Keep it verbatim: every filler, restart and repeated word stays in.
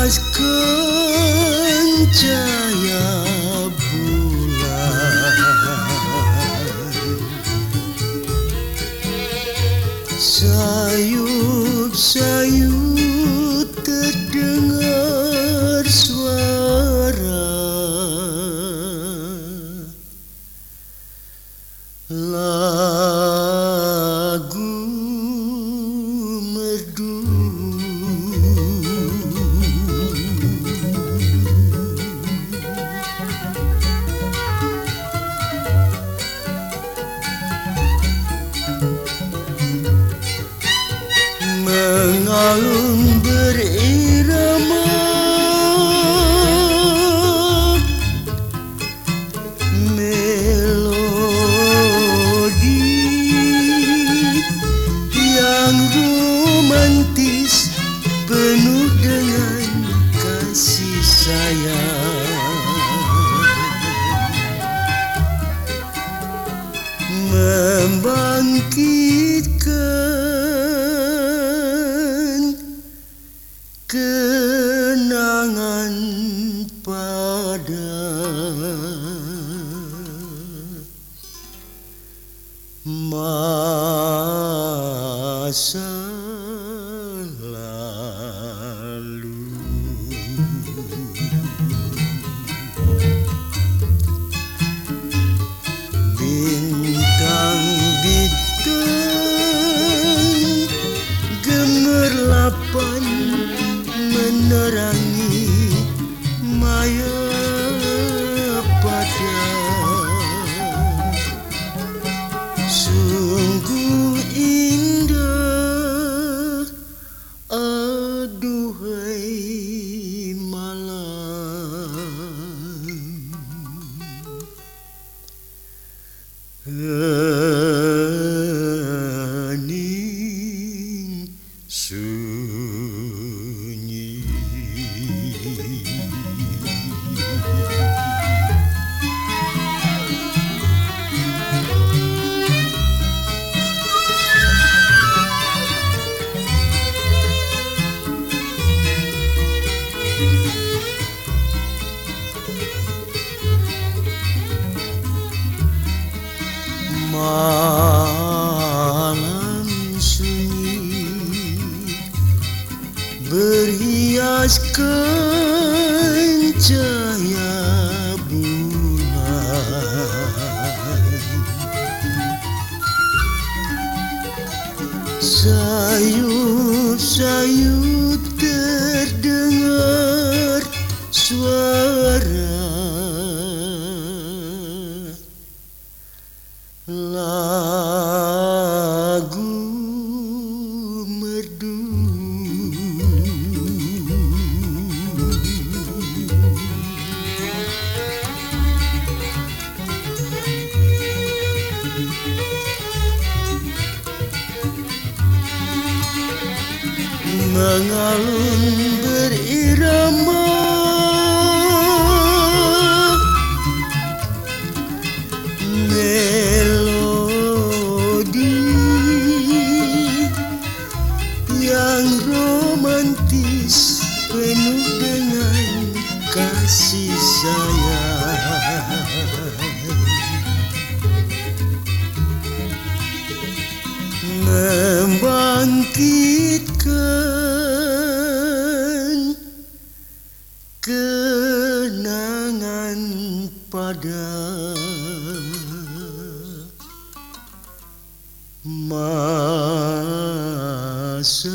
berhiaskan cahaya bulan, sayup-sayup terdengar suara lagu merdu. Mengalun berirama melodi yang romantis penuh dengan kasih sayang, membangkitkan kenangan pada masa lalu. Bintang-bintang gemerlapan menerangi maya pada sungguh indah, aduhai malam hening sunyi. Malam sunyi berhiaskan cahaya bulan, sayup-sayup terdengar suara lagu merdu. Mengalun berirama melodi yang romantis penuh dengan kasih sayang, membangkitkan kenangan pada masa